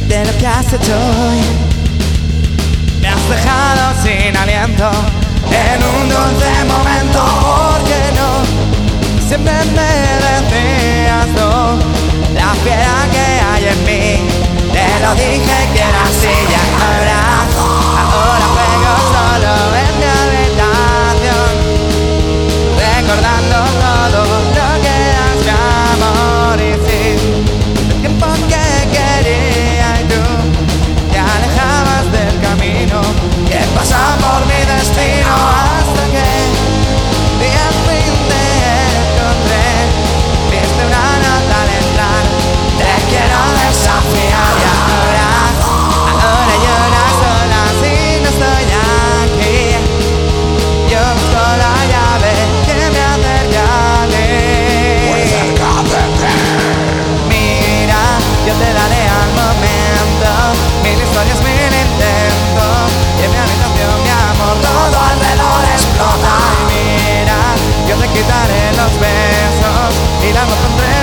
de lo que has hecho hoy. Me has dejado sin aliento en un dulce momento, ¿por qué no? Siempre me decías no, la fiera que hay en mí. Te lo dije que era así y ahora juego solo en mi habitación, recordando todo lo que das mi amor y sí, el tiempo que quería y tú te alejabas del camino que pasa por mi destino, hasta que día al fin te encontré, viste una nota al entrar, te quiero desafiar y ahora lloras sola si no estoy aquí. Yo busco la llave que me acerca a ti. Mira, yo te daré al momento 1000 historias, 1000 intentos, y en mi habitación mi amor todo alrededor explota. Y mira, yo te quitaré los besos y la voz entre